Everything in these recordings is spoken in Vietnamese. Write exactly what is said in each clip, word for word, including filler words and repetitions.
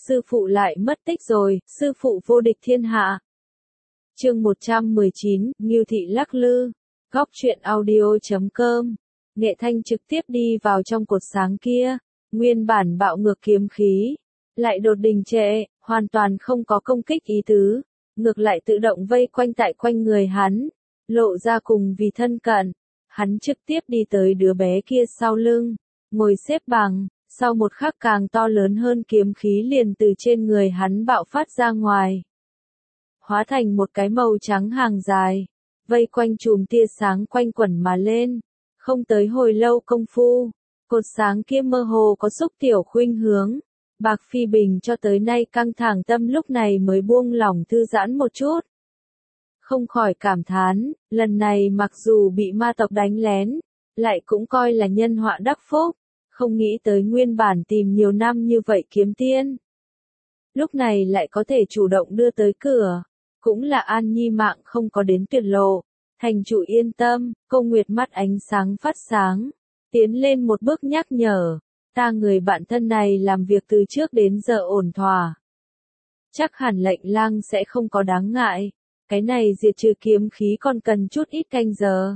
sư phụ lại mất tích rồi, sư phụ vô địch thiên hạ. Chương một trăm mười chín, Ngưu Thị lắc lư. Góc truyện audio chấm com. Nghệ Thanh trực tiếp đi vào trong cột sáng kia, nguyên bản bạo ngược kiếm khí, lại đột đình trệ, hoàn toàn không có công kích ý tứ, ngược lại tự động vây quanh tại quanh người hắn, lộ ra cùng vì thân cận. Hắn trực tiếp đi tới đứa bé kia sau lưng, ngồi xếp bằng, sau một khắc càng to lớn hơn kiếm khí liền từ trên người hắn bạo phát ra ngoài. Hóa thành một cái màu trắng hàng dài, vây quanh chùm tia sáng quanh quẩn mà lên. Không tới hồi lâu công phu, cột sáng kia mơ hồ có xúc tiểu khuynh hướng. Bạc Phi Bình cho tới nay căng thẳng tâm lúc này mới buông lỏng thư giãn một chút. Không khỏi cảm thán, lần này mặc dù bị ma tộc đánh lén, lại cũng coi là nhân họa đắc phúc, không nghĩ tới nguyên bản tìm nhiều năm như vậy kiếm tiên. Lúc này lại có thể chủ động đưa tới cửa, cũng là An Nhi mạng không có đến tuyệt lộ. Thành chủ yên tâm, Cô Nguyệt mắt ánh sáng phát sáng, tiến lên một bước nhắc nhở, ta người bạn thân này làm việc từ trước đến giờ ổn thỏa. Chắc hẳn lệnh lang sẽ không có đáng ngại, cái này diệt trừ kiếm khí còn cần chút ít canh giờ.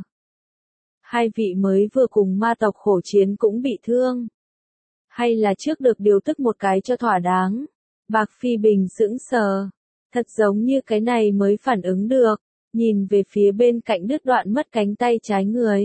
Hai vị mới vừa cùng ma tộc khổ chiến cũng bị thương. Hay là trước được điều tức một cái cho thỏa đáng. Bạc Phi Bình sững sờ, thật giống như cái này mới phản ứng được. Nhìn về phía bên cạnh đứt đoạn mất cánh tay trái người.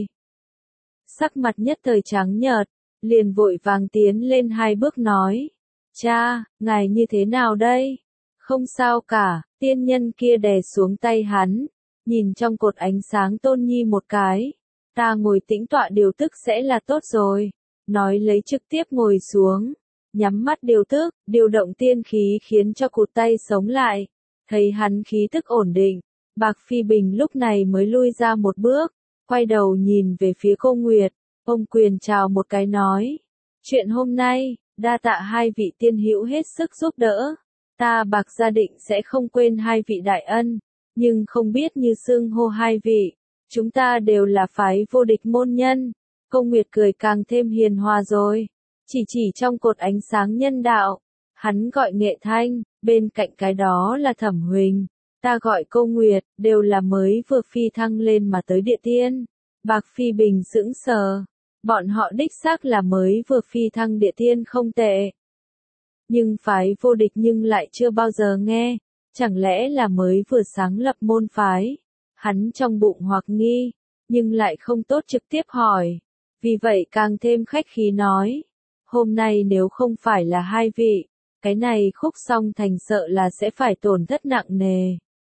Sắc mặt nhất thời trắng nhợt, liền vội vàng tiến lên hai bước nói. Cha, ngài như thế nào đây? Không sao cả, tiên nhân kia đè xuống tay hắn, nhìn trong cột ánh sáng Tôn Nhi một cái. Ta ngồi tĩnh tọa điều tức sẽ là tốt rồi. Nói lấy trực tiếp ngồi xuống, nhắm mắt điều tức, điều động tiên khí khiến cho cụt tay sống lại. Thấy hắn khí tức ổn định. Bạc Phi Bình lúc này mới lui ra một bước, quay đầu nhìn về phía Cô Nguyệt, ông quyền chào một cái nói. Chuyện hôm nay, đa tạ hai vị tiên hữu hết sức giúp đỡ, ta Bạc gia định sẽ không quên hai vị đại ân, nhưng không biết như xưng hô hai vị, chúng ta đều là phái vô địch môn nhân. Cô Nguyệt cười càng thêm hiền hòa rồi, chỉ chỉ trong cột ánh sáng nhân đạo, hắn gọi Nghệ Thanh, bên cạnh cái đó là Thẩm Huỳnh. Ta gọi Cô Nguyệt, đều là mới vừa phi thăng lên mà tới địa tiên. Bạc Phi Bình sững sờ. Bọn họ đích xác là mới vừa phi thăng địa tiên không tệ. Nhưng phái vô địch nhưng lại chưa bao giờ nghe. Chẳng lẽ là mới vừa sáng lập môn phái. Hắn trong bụng hoặc nghi, nhưng lại không tốt trực tiếp hỏi. Vì vậy càng thêm khách khí nói. Hôm nay nếu không phải là hai vị, cái này khúc song thành sợ là sẽ phải tổn thất nặng nề.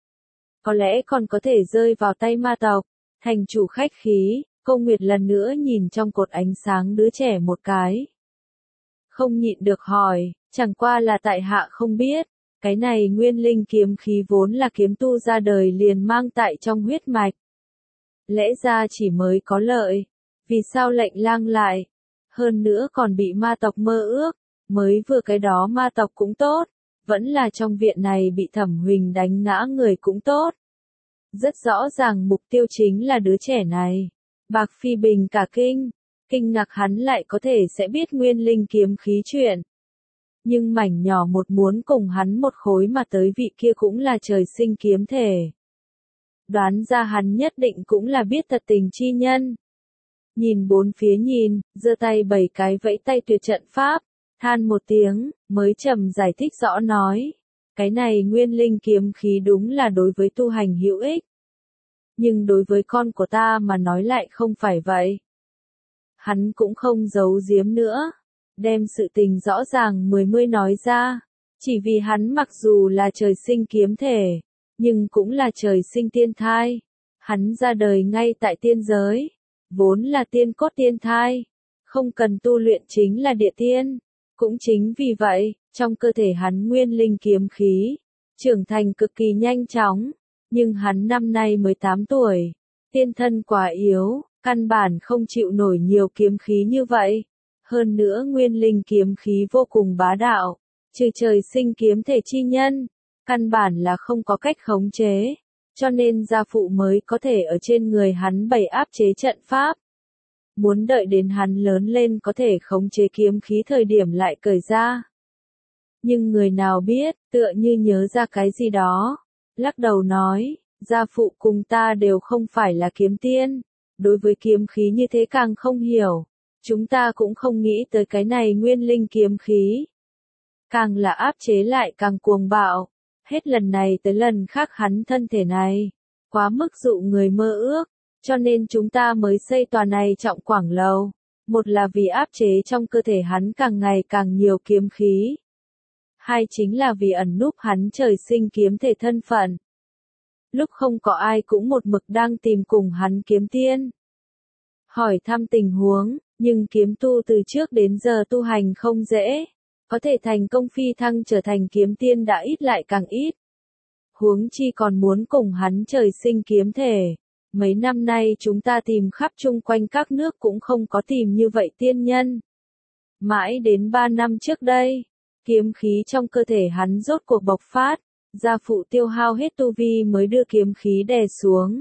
Có lẽ còn có thể rơi vào tay ma tộc. Thành chủ khách khí, Cô Nguyệt lần nữa nhìn trong cột ánh sáng đứa trẻ một cái. Không nhịn được hỏi, chẳng qua là tại hạ không biết, cái này nguyên linh kiếm khí vốn là kiếm tu ra đời liền mang tại trong huyết mạch. Lẽ ra chỉ mới có lợi, vì sao lệnh lang lại, hơn nữa còn bị ma tộc mơ ước, mới vừa cái đó ma tộc cũng tốt. Vẫn là trong viện này bị Thẩm Huỳnh đánh ngã người cũng tốt. Rất rõ ràng mục tiêu chính là đứa trẻ này. Bạc Phi Bình cả kinh, kinh ngạc hắn lại có thể sẽ biết nguyên linh kiếm khí chuyện. Nhưng mảnh nhỏ một muốn cùng hắn một khối mà tới vị kia cũng là trời sinh kiếm thể. Đoán ra hắn nhất định cũng là biết thật tình chi nhân. Nhìn bốn phía nhìn, giơ tay bảy cái vẫy tay tuyệt trận pháp. Than một tiếng, mới trầm giải thích rõ nói. Cái này nguyên linh kiếm khí đúng là đối với tu hành hữu ích. Nhưng đối với con của ta mà nói lại không phải vậy. Hắn cũng không giấu giếm nữa. Đem sự tình rõ ràng mười mươi nói ra. Chỉ vì hắn mặc dù là trời sinh kiếm thể, nhưng cũng là trời sinh tiên thai. Hắn ra đời ngay tại tiên giới. Vốn là tiên cốt tiên thai. Không cần tu luyện chính là địa tiên. Cũng chính vì vậy, trong cơ thể hắn nguyên linh kiếm khí, trưởng thành cực kỳ nhanh chóng, nhưng hắn năm nay mới tám tuổi, tiên thân quá yếu, căn bản không chịu nổi nhiều kiếm khí như vậy. Hơn nữa nguyên linh kiếm khí vô cùng bá đạo, trừ trời sinh kiếm thể chi nhân, căn bản là không có cách khống chế, cho nên gia phụ mới có thể ở trên người hắn bày áp chế trận pháp. Muốn đợi đến hắn lớn lên có thể khống chế kiếm khí thời điểm lại cởi ra. Nhưng người nào biết, tựa như nhớ ra cái gì đó. Lắc đầu nói, gia phụ cùng ta đều không phải là kiếm tiên. Đối với kiếm khí như thế càng không hiểu. Chúng ta cũng không nghĩ tới cái này nguyên linh kiếm khí. Càng là áp chế lại càng cuồng bạo. Hết lần này tới lần khác hắn thân thể này. Quá mức dụ người mơ ước. Cho nên chúng ta mới xây tòa này trọng quảng lầu. Một là vì áp chế trong cơ thể hắn càng ngày càng nhiều kiếm khí. Hai chính là vì ẩn núp hắn trời sinh kiếm thể thân phận. Lúc không có ai cũng một mực đang tìm cùng hắn kiếm tiên. Hỏi thăm tình huống, nhưng kiếm tu từ trước đến giờ tu hành không dễ. Có thể thành công phi thăng trở thành kiếm tiên đã ít lại càng ít. Huống chi còn muốn cùng hắn trời sinh kiếm thể. Mấy năm nay chúng ta tìm khắp chung quanh các nước cũng không có tìm như vậy tiên nhân. Mãi đến ba năm trước đây, kiếm khí trong cơ thể hắn rốt cuộc bộc phát, gia phụ tiêu hao hết tu vi mới đưa kiếm khí đè xuống.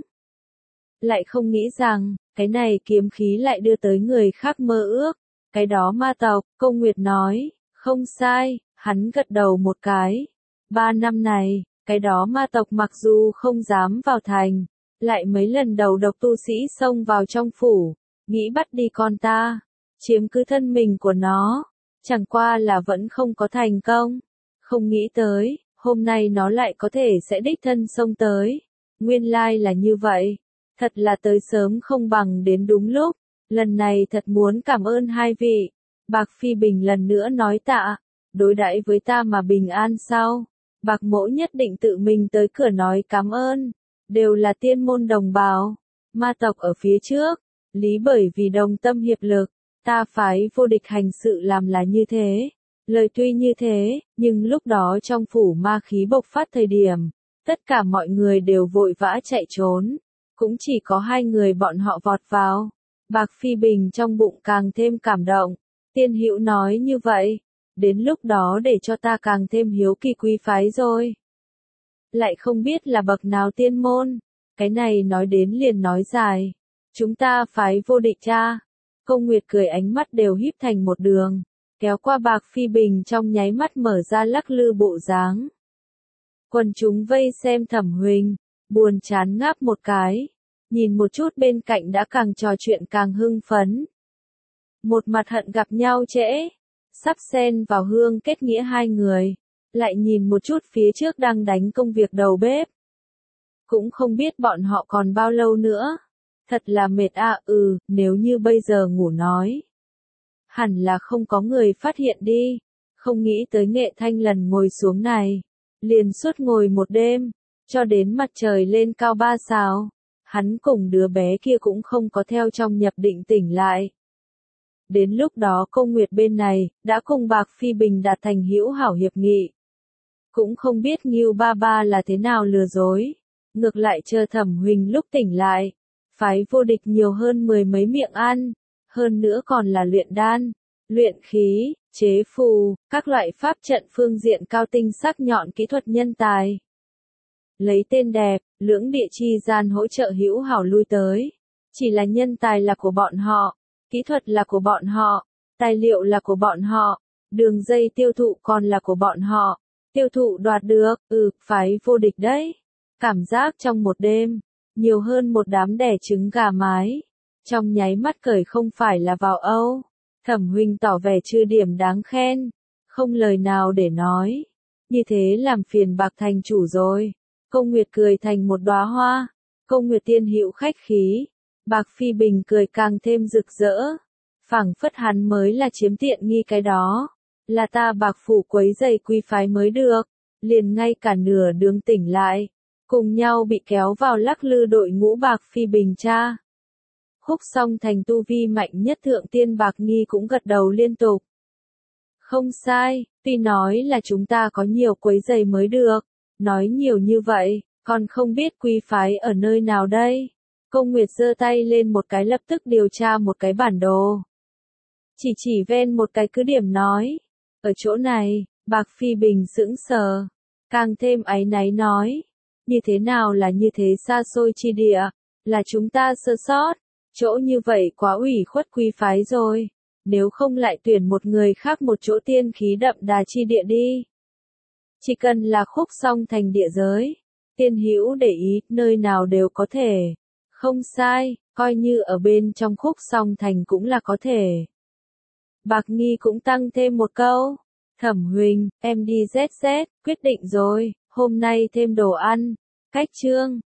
Lại không nghĩ rằng, cái này kiếm khí lại đưa tới người khác mơ ước, cái đó ma tộc, Câu Nguyệt nói, không sai, hắn gật đầu một cái. Ba năm này, cái đó ma tộc mặc dù không dám vào thành, lại mấy lần đầu độc tu sĩ xông vào trong phủ, nghĩ bắt đi con ta, chiếm cứ thân mình của nó, chẳng qua là vẫn không có thành công. Không nghĩ tới, hôm nay nó lại có thể sẽ đích thân xông tới. Nguyên lai là như vậy, thật là tới sớm không bằng đến đúng lúc, lần này thật muốn cảm ơn hai vị. Bạc Phi Bình lần nữa nói tạ, đối đãi với ta mà bình an sao? Bạc Mỗ nhất định tự mình tới cửa nói cảm ơn. Đều là tiên môn đồng bào, ma tộc ở phía trước, lý bởi vì đồng tâm hiệp lực, ta phái vô địch hành sự làm là như thế. Lời tuy như thế, nhưng lúc đó trong phủ ma khí bộc phát thời điểm, tất cả mọi người đều vội vã chạy trốn, cũng chỉ có hai người bọn họ vọt vào. Bạc Phi Bình trong bụng càng thêm cảm động, tiên hữu nói như vậy, đến lúc đó để cho ta càng thêm hiếu kỳ quý phái rồi. Lại không biết là bậc nào tiên môn, cái này nói đến liền nói dài. Chúng ta phái vô địch cha. Câu Nguyệt cười ánh mắt đều híp thành một đường, kéo qua Bạc Phi Bình trong nháy mắt mở ra lắc lư bộ dáng. Quần chúng vây xem Thẩm Huỳnh, buồn chán ngáp một cái, nhìn một chút bên cạnh đã càng trò chuyện càng hưng phấn. Một mặt hận gặp nhau trễ, sắp xen vào hương kết nghĩa hai người. Lại nhìn một chút phía trước đang đánh công việc đầu bếp. Cũng không biết bọn họ còn bao lâu nữa. Thật là mệt à, ừ, nếu như bây giờ ngủ nói. Hẳn là không có người phát hiện đi. Không nghĩ tới Nghệ Thanh lần ngồi xuống này. Liền suốt ngồi một đêm, cho đến mặt trời lên cao ba sao. Hắn cùng đứa bé kia cũng không có theo trong nhập định tỉnh lại. Đến lúc đó Câu Nguyệt bên này, đã cùng Bạc Phi Bình đạt thành hữu hảo hiệp nghị. Cũng không biết Ngưu Ba Ba là thế nào lừa dối. Ngược lại chờ Thẩm Huỳnh lúc tỉnh lại. Phái vô địch nhiều hơn mười mấy miệng ăn. Hơn nữa còn là luyện đan, luyện khí, chế phù, các loại pháp trận phương diện cao tinh sắc nhọn kỹ thuật nhân tài. Lấy tên đẹp, lưỡng địa chi gian hỗ trợ hữu hảo lui tới. Chỉ là nhân tài là của bọn họ, kỹ thuật là của bọn họ, tài liệu là của bọn họ, đường dây tiêu thụ còn là của bọn họ. Tiêu thụ đoạt được, ừ, phái vô địch đấy. Cảm giác trong một đêm, nhiều hơn một đám đẻ trứng gà mái. Trong nháy mắt cởi không phải là vào Âu. Thẩm Huỳnh tỏ vẻ chưa điểm đáng khen. Không lời nào để nói. Như thế làm phiền Bạc thành chủ rồi. Câu Nguyệt cười thành một đóa hoa. Câu Nguyệt tiên hữu khách khí. Bạc Phi Bình cười càng thêm rực rỡ. Phảng phất hắn mới là chiếm tiện nghi cái đó. Là ta Bạc phủ quấy giày quy phái mới được, liền ngay cả nửa đường tỉnh lại, cùng nhau bị kéo vào lắc lư đội ngũ Bạc Phi Bình cha. Khúc Song thành tu vi mạnh nhất thượng tiên Bạc Nghi cũng gật đầu liên tục. Không sai, tuy nói là chúng ta có nhiều quấy giày mới được, nói nhiều như vậy, còn không biết quy phái ở nơi nào đây. Câu Nguyệt giơ tay lên một cái lập tức điều tra một cái bản đồ. Chỉ chỉ ven một cái cứ điểm nói. Ở chỗ này, Bạc Phi Bình sững sờ, càng thêm áy náy nói, như thế nào là như thế xa xôi chi địa, là chúng ta sơ sót, chỗ như vậy quá ủy khuất quy phái rồi, nếu không lại tuyển một người khác một chỗ tiên khí đậm đà chi địa đi. Chỉ cần là khúc song thành địa giới. Tiên hữu để ý, nơi nào đều có thể. Không sai, coi như ở bên trong khúc song thành cũng là có thể. Bạc Nghi cũng tăng thêm một câu. Thẩm Huỳnh, em đi dét dét, quyết định rồi, hôm nay thêm đồ ăn. Cách chương.